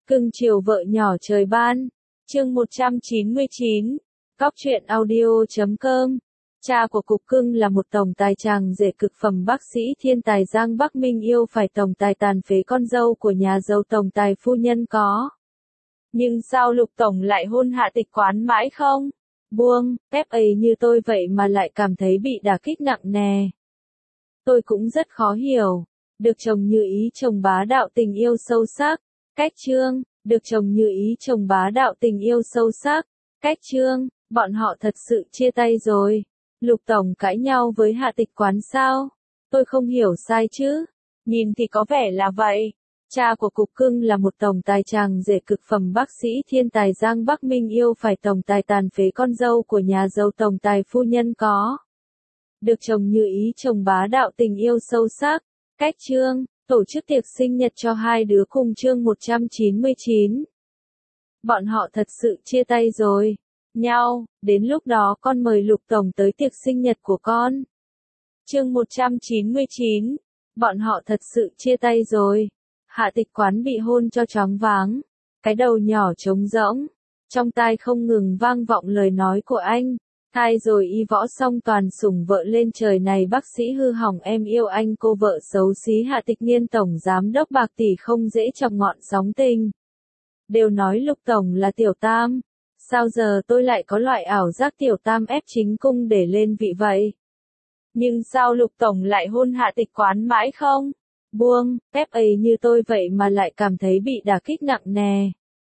Cưng chiều vợ nhỏ trời ban. Chương 199. Cóc truyện audio.com. Cha của Cục Cưng là một tổng tài chàng rể cực phẩm bác sĩ thiên tài Giang Bắc Minh yêu phải tổng tài tàn phế con dâu của nhà giàu tổng tài phu nhân có. Nhưng sao Lục Tổng lại hôn Hạ Tịch Quán mãi không? Buông, phép ấy như tôi vậy mà lại cảm thấy bị đả kích nặng nề. Tôi cũng rất khó hiểu. Được chồng như ý chồng bá đạo tình yêu sâu sắc. Cách chương, được chồng như ý chồng bá đạo tình yêu sâu sắc. Cách chương, bọn họ thật sự chia tay rồi. Lục Tổng cãi nhau với Hạ Tịch Quán sao? Tôi không hiểu sai chứ? Nhìn thì có vẻ là vậy. Cha của Cục Cưng là một tổng tài chàng rể cực phẩm bác sĩ thiên tài Giang Bắc Minh yêu phải tổng tài tàn phế con dâu của nhà giàu tổng tài phu nhân có. Được chồng như ý chồng bá đạo tình yêu sâu sắc. Cách chương, tổ chức tiệc sinh nhật cho hai đứa cùng chương 199. Bọn họ thật sự chia tay rồi. Nhau, đến lúc đó con mời Lục Tổng tới tiệc sinh nhật của con. Chương 199. Bọn họ thật sự chia tay rồi. Hạ Tịch Quán bị hôn cho choáng váng. Cái đầu nhỏ trống rỗng. Trong tai không ngừng vang vọng lời nói của anh. Thai rồi y võ song toàn sủng vợ lên trời này bác sĩ hư hỏng em yêu anh cô vợ xấu xí Hạ Tịch Niên tổng giám đốc bạc tỷ không dễ chọc ngọn sóng tình. Đều nói Lục Tổng là tiểu tam. Sao giờ tôi lại có loại ảo giác tiểu tam ép chính cung để lên vị vậy? Nhưng sao Lục Tổng lại hôn Hạ Tịch Quán mãi không? Buông, phép ấy như tôi vậy mà lại cảm thấy bị đả kích nặng nề.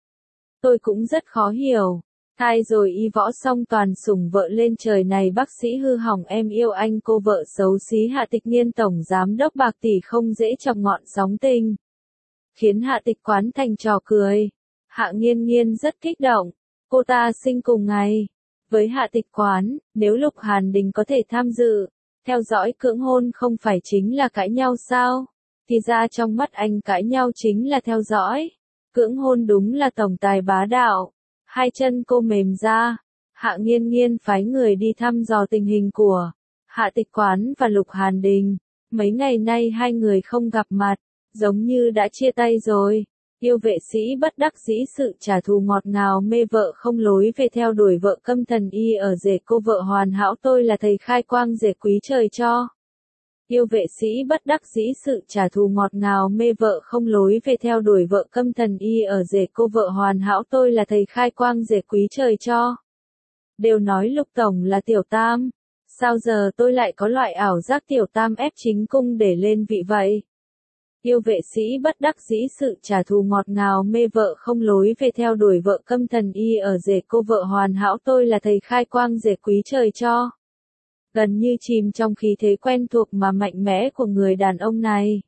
Tôi cũng rất khó hiểu. Thai rồi y võ song toàn sủng vợ lên trời này bác sĩ hư hỏng em yêu anh cô vợ xấu xí Hạ Tịch Niên tổng giám đốc bạc tỷ không dễ chọc ngọn sóng tình. Khiến Hạ Tịch Quán thành trò cười. Hạ Nghiên Nghiên rất kích động. Cô ta sinh cùng ngày. Với Hạ Tịch Quán, nếu Lục Hàn Đình có thể tham dự, theo dõi cưỡng hôn không phải chính là cãi nhau sao? Thì ra trong mắt anh cãi nhau chính là theo dõi. Cưỡng hôn đúng là tổng tài bá đạo. Hai chân cô mềm ra. Hạ Nghiên Nghiên phái người đi thăm dò tình hình của Hạ Tịch Quán và Lục Hàn Đình. Mấy ngày nay hai người không gặp mặt, giống như đã chia tay rồi. Yêu vệ sĩ bất đắc dĩ sự trả thù ngọt ngào mê vợ không lối về theo đuổi vợ câm thần y ở rể cô vợ hoàn hảo tôi là thầy khai quang rể quý trời cho. Yêu vệ sĩ bất đắc dĩ sự trả thù ngọt ngào mê vợ không lối về theo đuổi vợ câm thần y ở rể cô vợ hoàn hảo tôi là thầy khai quang rể quý trời cho. Đều nói Lục Tổng là tiểu tam. Sao giờ tôi lại có loại ảo giác tiểu tam ép chính cung để lên vị vậy? Yêu vệ sĩ bất đắc dĩ sự trả thù ngọt ngào mê vợ không lối về theo đuổi vợ câm thần y ở rể cô vợ hoàn hảo tôi là thầy khai quang rể quý trời cho. Gần như chìm trong khí thế quen thuộc mà mạnh mẽ của người đàn ông này.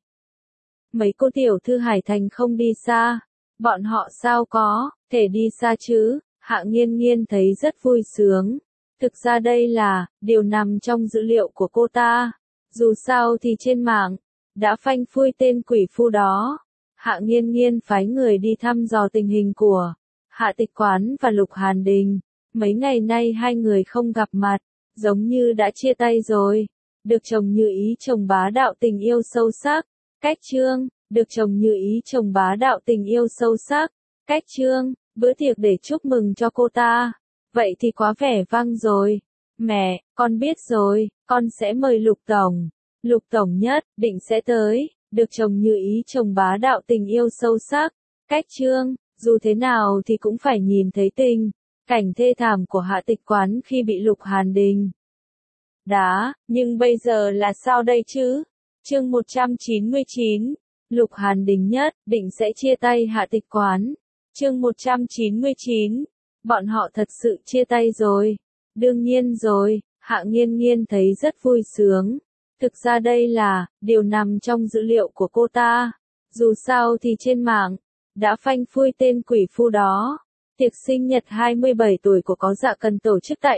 Mấy cô tiểu thư Hải Thành không đi xa. Bọn họ sao có thể đi xa chứ? Hạ Nghiên Nghiên thấy rất vui sướng. Thực ra đây là điều nằm trong dữ liệu của cô ta. Dù sao thì trên mạng đã phanh phui tên quỷ phu đó. Hạ Nghiên Nghiên phái người đi thăm dò tình hình của Hạ Tịch Quán và Lục Hàn Đình. Mấy ngày nay hai người không gặp mặt, giống như đã chia tay rồi. Được chồng như ý chồng bá đạo tình yêu sâu sắc. Cách chương, được chồng như ý chồng bá đạo tình yêu sâu sắc. Cách chương, bữa tiệc để chúc mừng cho cô ta. Vậy thì quá vẻ vang rồi. Mẹ, con biết rồi, con sẽ mời Lục Tổng. Lục Tổng nhất định sẽ tới. Được chồng như ý chồng bá đạo tình yêu sâu sắc. Cách chương, dù thế nào thì cũng phải nhìn thấy cảnh thê thảm của Hạ Tịch Quán khi bị Lục Hàn Đình đá, nhưng bây giờ là sao đây chứ? Chương 199. Lục Hàn Đình nhất định sẽ chia tay Hạ Tịch Quán. Chương 199. Bọn họ thật sự chia tay rồi. Đương nhiên rồi. Hạ Nghiên Nghiên thấy rất vui sướng. Thực ra đây là điều nằm trong dữ liệu của cô ta. Dù sao thì trên mạng đã phanh phui tên quỷ phu đó. Tiệc sinh nhật 27 tuổi của Có Dạ cần tổ chức tại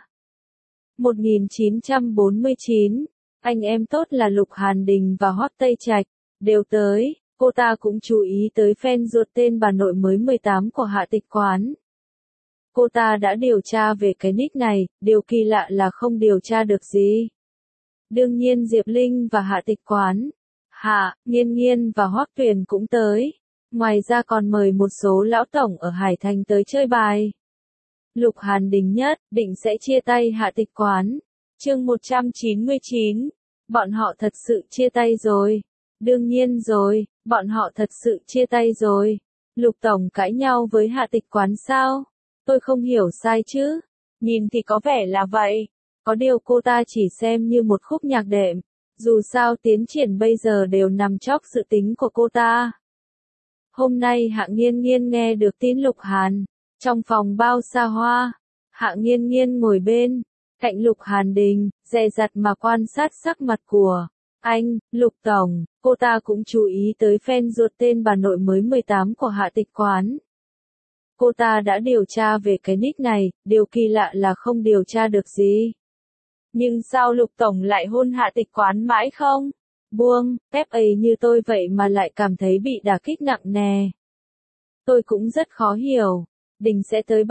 1949. Anh em tốt là Lục Hàn Đình và Hoắc Tây Trạch đều tới. Cô ta cũng chú ý tới fan ruột tên bà nội mới 18 của Hạ Tịch Quán. Cô ta đã điều tra về cái nick này, điều kỳ lạ là không điều tra được gì. Đương nhiên Diệp Linh và Hạ Tịch Quán, Hạ Nghiên Nghiên và Hoắc Tuyền cũng tới. Ngoài ra còn mời một số lão tổng ở Hải Thành tới chơi bài. Lục Hàn Đình nhất định sẽ chia tay Hạ Tịch Quán. Chương 199. Bọn họ thật sự chia tay rồi. Đương nhiên rồi, bọn họ thật sự chia tay rồi. Lục tổng cãi nhau với Hạ Tịch Quán sao? Tôi không hiểu sai chứ? Nhìn thì có vẻ là vậy. Có điều cô ta chỉ xem như một khúc nhạc đệm. Dù sao tiến triển bây giờ đều nằm trong dự tính của cô ta. Hôm nay Hạ Nghiên Nghiên nghe được tin Lục Hàn. Trong phòng bao xa hoa, Hạ Nghiên Nghiên ngồi bên cạnh Lục Hàn Đình, dè dặt mà quan sát sắc mặt của anh, Lục tổng. Cô ta cũng chú ý tới fan ruột tên bà nội mới 18 của Hạ Tịch Quán. Cô ta đã điều tra về cái nick này, điều kỳ lạ là không điều tra được gì. Nhưng sao Lục tổng lại hôn Hạ Tịch Quán mãi không buông, phép ấy như tôi vậy mà lại cảm thấy bị đả kích nặng nề. Tôi cũng rất khó hiểu. Đình sẽ tới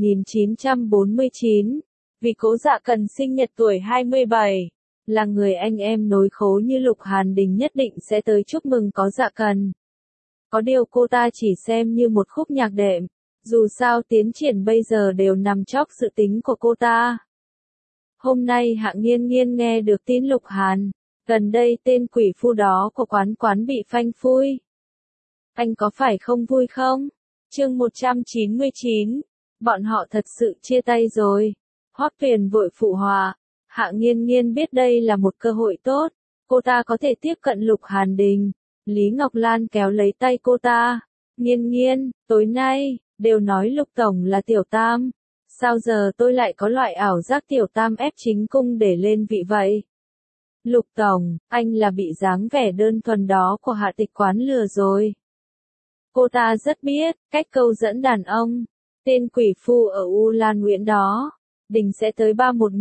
1949, vì Cố Dạ Cần sinh nhật tuổi 27, là người anh em nối khố như Lục Hàn Đình nhất định sẽ tới chúc mừng Có Dạ Cần. Có điều cô ta chỉ xem như một khúc nhạc đệm, dù sao tiến triển bây giờ đều nằm trong dự tính của cô ta. Hôm nay Hạ Nghiên Nghiên nghe được tin Lục Hàn, gần đây tên quỷ phu đó của quán bị phanh phui. Anh có phải không vui không? Chương 199. Bọn họ thật sự chia tay rồi. Hoắc Tuyền vội phụ họa. Hạ Nghiên Nghiên biết đây là một cơ hội tốt. Cô ta có thể tiếp cận Lục Hàn Đình. Lý Ngọc Lan kéo lấy tay cô ta. Nghiên Nghiên, tối nay, đều nói Lục tổng là tiểu tam. Sao giờ tôi lại có loại ảo giác tiểu tam ép chính cung để lên vị vậy? Lục tổng, anh là bị dáng vẻ đơn thuần đó của Hạ Tịch Quán lừa rồi. Cô ta rất biết cách câu dẫn đàn ông. Tên quỷ phu ở U Lan Nguyễn đó. Đình sẽ tới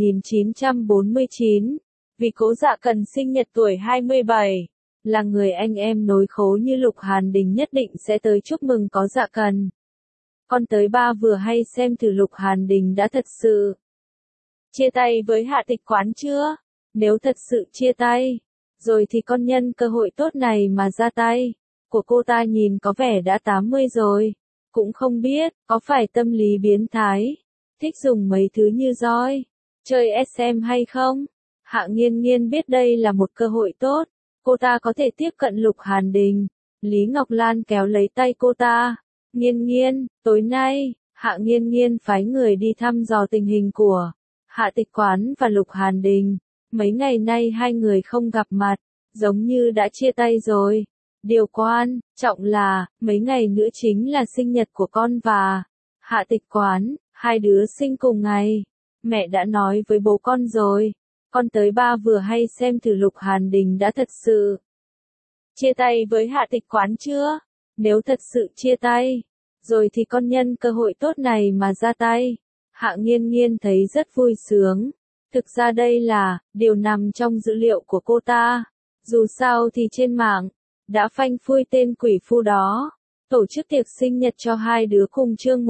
1949. Vì Cố Dạ Cần sinh nhật tuổi 27. Là người anh em nối khố như Lục Hàn Đình nhất định sẽ tới chúc mừng Có Dạ Cần. Con tới ba vừa hay xem thử Lục Hàn Đình đã thật sự chia tay với Hạ Tịch Quán chưa? Nếu thật sự chia tay rồi thì con nhân cơ hội tốt này mà ra tay. Của cô ta nhìn có vẻ đã 80 rồi. Cũng không biết, có phải tâm lý biến thái, thích dùng mấy thứ như roi, chơi SM hay không? Hạ Nghiên Nghiên biết đây là một cơ hội tốt. Cô ta có thể tiếp cận Lục Hàn Đình. Lý Ngọc Lan kéo lấy tay cô ta. Nghiên Nghiên, tối nay, Hạ Nghiên Nghiên phái người đi thăm dò tình hình của Hạ Tịch Quán và Lục Hàn Đình. Mấy ngày nay hai người không gặp mặt, giống như đã chia tay rồi. Điều quan trọng là, mấy ngày nữa chính là sinh nhật của con và Hạ Tịch Quán, hai đứa sinh cùng ngày. Mẹ đã nói với bố con rồi, con tới ba vừa hay xem thử Lục Hàn Đình đã thật sự chia tay với Hạ Tịch Quán chưa? Nếu thật sự chia tay rồi thì con nhân cơ hội tốt này mà ra tay. Hạ Nghiên Nghiên thấy rất vui sướng. Thực ra đây là điều nằm trong dữ liệu của cô ta. Dù sao thì trên mạng đã phanh phui tên quỷ phu đó. Tổ chức tiệc sinh nhật cho hai đứa cùng chương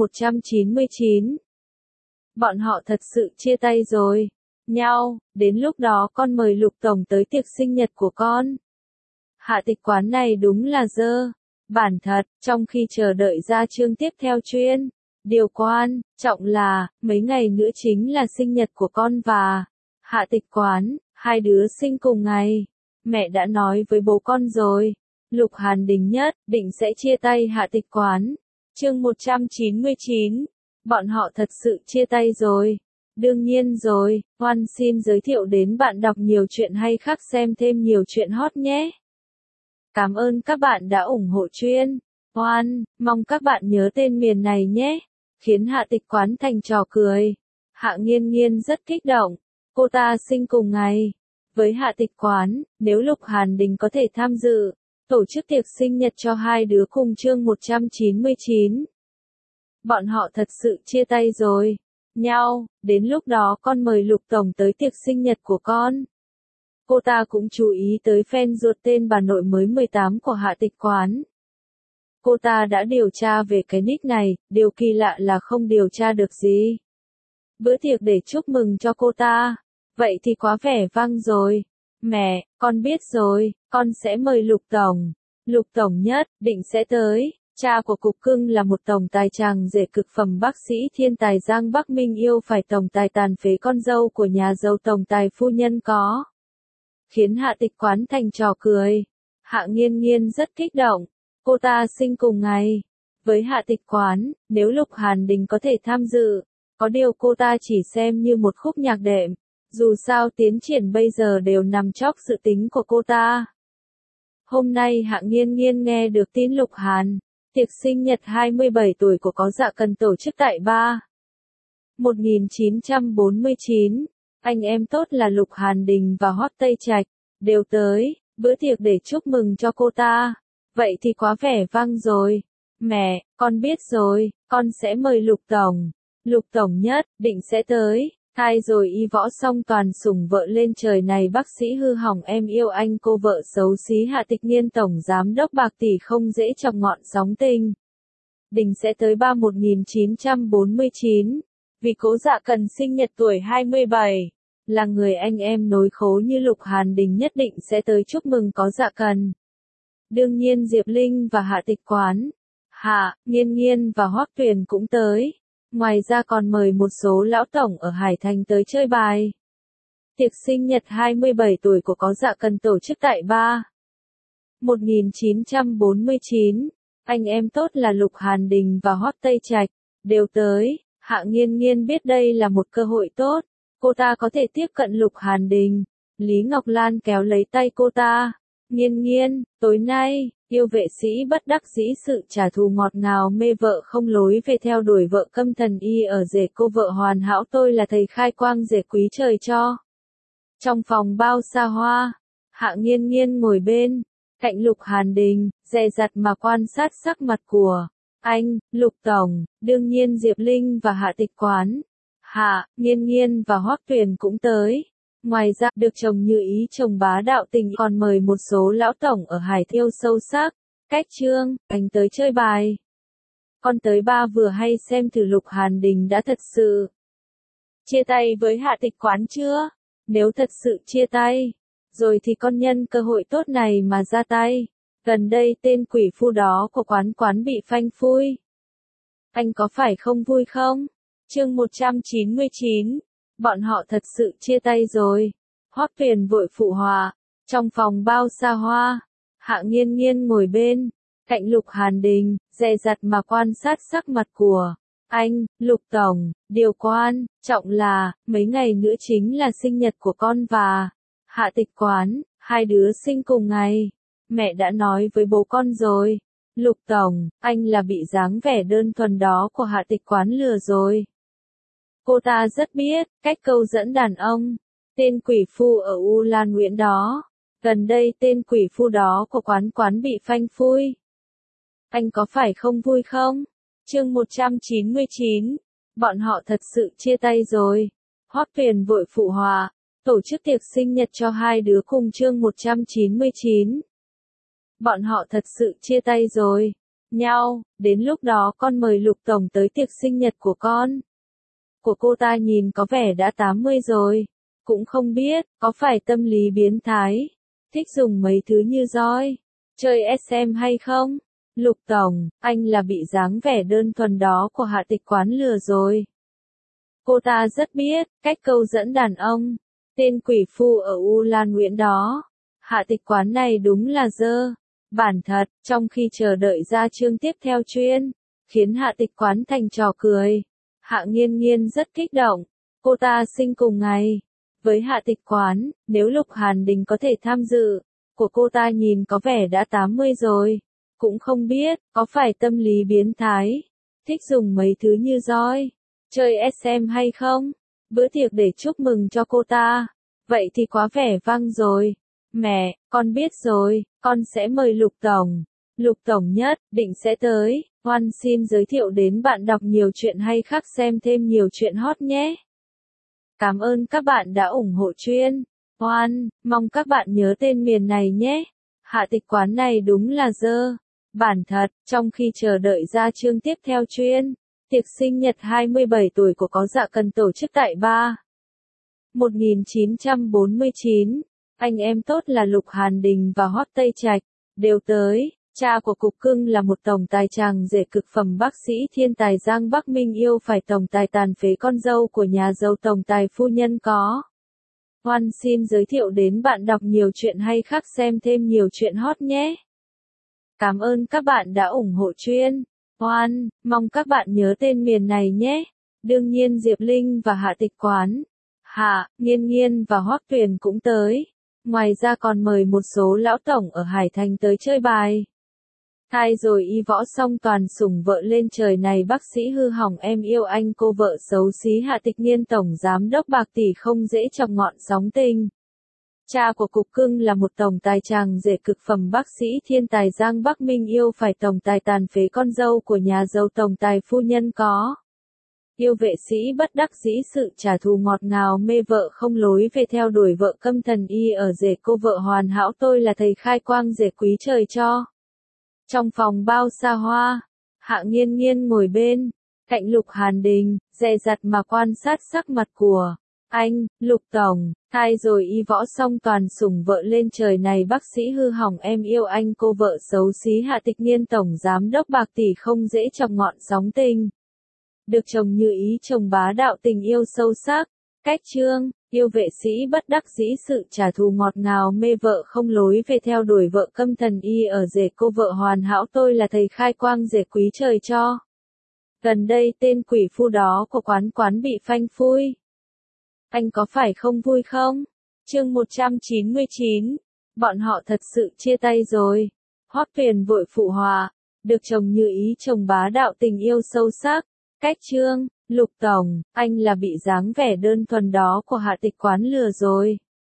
199. Bọn họ thật sự chia tay rồi. Nhau, đến lúc đó con mời Lục tổng tới tiệc sinh nhật của con. Hạ Tịch Quán này đúng là dơ bản thật. Trong khi chờ đợi ra chương tiếp theo chuyên, điều quan trọng là, mấy ngày nữa chính là sinh nhật của con và Hạ Tịch Quán, hai đứa sinh cùng ngày. Mẹ đã nói với bố con rồi. Lục Hàn Đình nhất định sẽ chia tay Hạ Tịch Quán. Chương 199. Bọn họ thật sự chia tay rồi. Đương nhiên rồi, Hoan xin giới thiệu đến bạn đọc nhiều chuyện hay khác xem thêm nhiều chuyện hot nhé. Cảm ơn các bạn đã ủng hộ chuyên Hoan, mong các bạn nhớ tên miền này nhé. Khiến Hạ Tịch Quán thành trò cười. Hạ Nghiên Nghiên rất kích động. Cô ta sinh cùng ngày với Hạ Tịch Quán, nếu Lục Hàn Đình có thể tham dự tổ chức tiệc sinh nhật cho hai đứa cùng chương 199. Bọn họ thật sự chia tay rồi. Nhau, đến lúc đó con mời Lục tổng tới tiệc sinh nhật của con. Cô ta cũng chú ý tới fan ruột tên bà nội mới 18 của Hạ Tịch Quán. Cô ta đã điều tra về cái nick này, điều kỳ lạ là không điều tra được gì. Bữa tiệc để chúc mừng cho cô ta. Vậy thì quá vẻ vang rồi. Mẹ, con biết rồi, con sẽ mời Lục tổng. Lục tổng nhất định sẽ tới. Cha của Cục Cưng là một tổng tài chàng rể cực phẩm bác sĩ thiên tài Giang Bắc Minh yêu phải tổng tài tàn phế con dâu của nhà giàu tổng tài phu nhân có. Khiến Hạ Tịch Quán thành trò cười. Hạ Nghiên Nghiên rất kích động. Cô ta sinh cùng ngày. Với Hạ Tịch Quán, nếu Lục Hàn Đình có thể tham dự, có điều cô ta chỉ xem như một khúc nhạc đệm. Dù sao tiến triển bây giờ đều nằm trong dự tính của cô ta. Hôm nay Hạ Nghiên Nghiên nghe được tin Lục Hàn. Tiệc sinh nhật 27 tuổi của Có Dạ Cần tổ chức tại 1949, anh em tốt là Lục Hàn Đình và Hoắc Tây Trạch, đều tới, bữa tiệc để chúc mừng cho cô ta. Vậy thì quá vẻ vang rồi. Mẹ, con biết rồi, con sẽ mời Lục Tổng. Lục Tổng nhất, định sẽ tới. Hai rồi y võ song toàn sủng vợ lên trời này bác sĩ hư hỏng em yêu anh cô vợ xấu xí Hạ Tịch Nghiên tổng giám đốc bạc tỷ không dễ chọc ngọn sóng tình. Đình sẽ tới 1949, vì Cố Dạ Cần sinh nhật tuổi 27, là người anh em nối khố như Lục Hàn Đình nhất định sẽ tới chúc mừng Có Dạ Cần. Đương nhiên Diệp Linh và Hạ Tịch Quán, Hạ, Nghiên Nghiên và Hoắc Tuyền cũng tới. Ngoài ra còn mời một số lão tổng ở Hải Thành tới chơi bài. Tiệc sinh nhật 27 tuổi của Có Dạ Cần tổ chức tại 1949, anh em tốt là Lục Hàn Đình và Hoắc Tây Trạch, đều tới. Hạ Nghiên Nghiên biết đây là một cơ hội tốt, cô ta có thể tiếp cận Lục Hàn Đình. Lý Ngọc Lan kéo lấy tay cô ta. Nghiên Nghiên, tối nay, yêu vệ sĩ bất đắc dĩ sự trả thù ngọt ngào mê vợ không lối về theo đuổi vợ câm thần y ở rể cô vợ hoàn hảo tôi là thầy khai quang rể quý trời cho. Trong phòng bao xa hoa, Hạ Nghiên Nghiên ngồi bên, cạnh Lục Hàn Đình, dè dặt mà quan sát sắc mặt của anh, Lục Tổng, đương nhiên Diệp Linh và Hạ Tịch Quán, Hạ, Nghiên Nghiên và Hoắc Tuyền cũng tới. Ngoài ra, được chồng như ý chồng bá đạo tình còn mời một số lão tổng ở Hải Thiêu sâu sắc. Cách Trương, anh tới chơi bài. Con tới ba vừa hay xem thử Lục Hàn Đình đã thật sự chia tay với Hạ Tịch Quán chưa? Nếu thật sự chia tay, rồi thì con nhân cơ hội tốt này mà ra tay. Gần đây tên quỷ phu đó của quán bị phanh phui. Anh có phải không vui không? Chương 199. Bọn họ thật sự chia tay rồi. Hoắc Tuyền vội phụ họa. Trong phòng bao xa hoa, Hạ Nghiên Nghiên ngồi bên, cạnh Lục Hàn Đình, dè dặt mà quan sát sắc mặt của anh, Lục Tổng. Điều quan trọng là, mấy ngày nữa chính là sinh nhật của con và Hạ Tịch Quán, hai đứa sinh cùng ngày. Mẹ đã nói với bố con rồi. Lục Tổng, anh là bị dáng vẻ đơn thuần đó của Hạ Tịch Quán lừa rồi. Cô ta rất biết cách câu dẫn đàn ông. Tên quỷ phu ở U Lan Nguyễn đó. Gần đây tên quỷ phu đó của quán bị phanh phui. Anh có phải không vui không? Chương 199. Bọn họ thật sự chia tay rồi. Hoắc Tuyền vội phụ họa. Tổ chức tiệc sinh nhật cho hai đứa cùng chương 199. Bọn họ thật sự chia tay rồi. Nhau, đến lúc đó con mời Lục Tổng tới tiệc sinh nhật của con. Của cô ta nhìn có vẻ đã 80 rồi. Cũng không biết, có phải tâm lý biến thái. Thích dùng mấy thứ như roi. Chơi SM hay không? Lục Tổng, anh là bị dáng vẻ đơn thuần đó của Hạ Tịch Quán lừa rồi. Cô ta rất biết cách câu dẫn đàn ông. Tên quỷ phu ở U Lan Nguyễn đó. Hạ Tịch Quán này đúng là dơ. Bản thật, trong khi chờ đợi ra chương tiếp theo chuyên, khiến Hạ Tịch Quán thành trò cười. Hạ Nghiên Nghiên rất kích động. Cô ta sinh cùng ngày. Với Hạ Tịch Quán, nếu Lục Hàn Đình có thể tham dự, của cô ta nhìn có vẻ đã 80 rồi. Cũng không biết, có phải tâm lý biến thái. Thích dùng mấy thứ như roi. Chơi SM hay không? Bữa tiệc để chúc mừng cho cô ta. Vậy thì quá vẻ vang rồi. Mẹ, con biết rồi, con sẽ mời Lục Tổng. Lục Tổng nhất, định sẽ tới. Hoan xin giới thiệu đến bạn đọc nhiều chuyện hay khác xem thêm nhiều chuyện hot nhé. Cảm ơn các bạn đã ủng hộ chuyên. Hoan, mong các bạn nhớ tên miền này nhé. Hạ Tịch Quán này đúng là dơ. Bản thật, trong khi chờ đợi ra chương tiếp theo chuyên, tiệc sinh nhật 27 tuổi của Có Dạ Cần tổ chức tại 1949, anh em tốt là Lục Hàn Đình và Hoắc Tây Trạch, đều tới. Cha của Cục Cưng là một tổng tài tràng rể cực phẩm bác sĩ thiên tài Giang Bắc Minh yêu phải tổng tài tàn phế con dâu của nhà giàu tổng tài phu nhân có. Hoan xin giới thiệu đến bạn đọc nhiều chuyện hay khác, xem thêm nhiều chuyện hot nhé. Cảm ơn các bạn đã ủng hộ chuyên. Hoan, mong các bạn nhớ tên miền này nhé. Đương nhiên Diệp Linh và Hạ Tịch Quán, Hạ, Nghiên Nghiên và Hoắc Tuyền cũng tới. Ngoài ra còn mời một số lão tổng ở Hải Thành tới chơi bài. Thai rồi y võ song toàn sủng vợ lên trời này, bác sĩ hư hỏng em yêu anh, cô vợ xấu xí Hạ Tịch Nghiên tổng giám đốc bạc tỷ không dễ chọc ngọn sóng tình. Cha của Cục Cưng là một tổng tài tràng rể cực phẩm bác sĩ thiên tài Giang Bắc Minh yêu phải tổng tài tàn phế con dâu của nhà giàu tổng tài phu nhân có. Yêu vệ sĩ bất đắc dĩ sự trả thù ngọt ngào, mê vợ không lối về theo đuổi vợ câm thần y ở rể cô vợ hoàn hảo, tôi là thầy khai quang rể quý trời cho. Trong phòng bao xa hoa, Hạ Nghiên Nghiên ngồi bên cạnh Lục Hàn Đình, dè dặt mà quan sát sắc mặt của anh, Lục tổng. Thai rồi y võ song toàn sủng vợ lên trời này, bác sĩ hư hỏng em yêu anh, cô vợ xấu xí Hạ Tịch Nghiên tổng giám đốc bạc tỷ không dễ chọc ngọn sóng tình. Được chồng như ý chồng bá đạo, tình yêu sâu sắc. Cách chương, yêu vệ sĩ bất đắc dĩ sự trả thù ngọt ngào, mê vợ không lối về theo đuổi vợ câm thần y ở rể cô vợ hoàn hảo, tôi là thầy khai quang rể quý trời cho. Gần đây tên quỷ phu đó của quán bị phanh phui. Anh có phải không vui không? Chương 199. Bọn họ thật sự chia tay rồi. Hoắc Tuyền vội phụ họa. Được chồng như ý chồng bá đạo, tình yêu sâu sắc. Cách chương, Lục tổng, anh là bị dáng vẻ đơn thuần đó của Hạ Tịch Quán lừa rồi.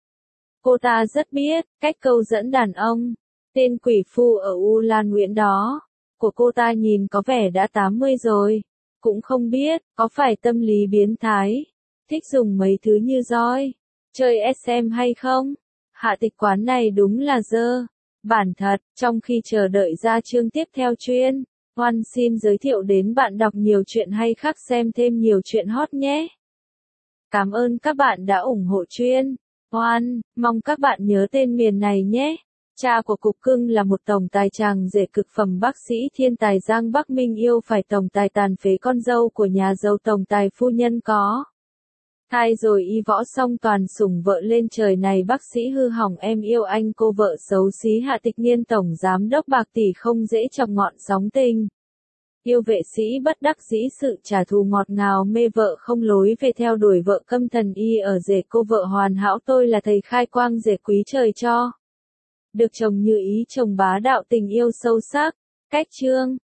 Cô ta rất biết cách câu dẫn đàn ông. Tên quỷ phu ở U Lan Nguyễn đó của cô ta nhìn có vẻ đã 80 rồi. Cũng không biết có phải tâm lý biến thái, thích dùng mấy thứ như roi, chơi SM hay không. Hạ Tịch Quán này đúng là dơ bản thật. Trong khi chờ đợi ra chương tiếp theo chuyên, Hoan xin giới thiệu đến bạn đọc nhiều chuyện hay khác, xem thêm nhiều chuyện hot nhé. Cảm ơn các bạn đã ủng hộ chuyên. Hoan, mong các bạn nhớ tên miền này nhé. Cha của Cục Cưng là một tổng tài tràng rể cực phẩm bác sĩ thiên tài Giang Bắc Minh yêu phải tổng tài tàn phế con dâu của nhà giàu tổng tài phu nhân có. Thai rồi y võ song toàn sủng vợ lên trời này, bác sĩ hư hỏng em yêu anh, cô vợ xấu xí Hạ Tịch Nghiên tổng giám đốc bạc tỷ không dễ chọc ngọn sóng tình. Yêu vệ sĩ bất đắc dĩ sự trả thù ngọt ngào, mê vợ không lối về theo đuổi vợ câm thần y ở rể cô vợ hoàn hảo, tôi là thầy khai quang rể quý trời cho. Được chồng như ý chồng bá đạo, tình yêu sâu sắc. Cách chương,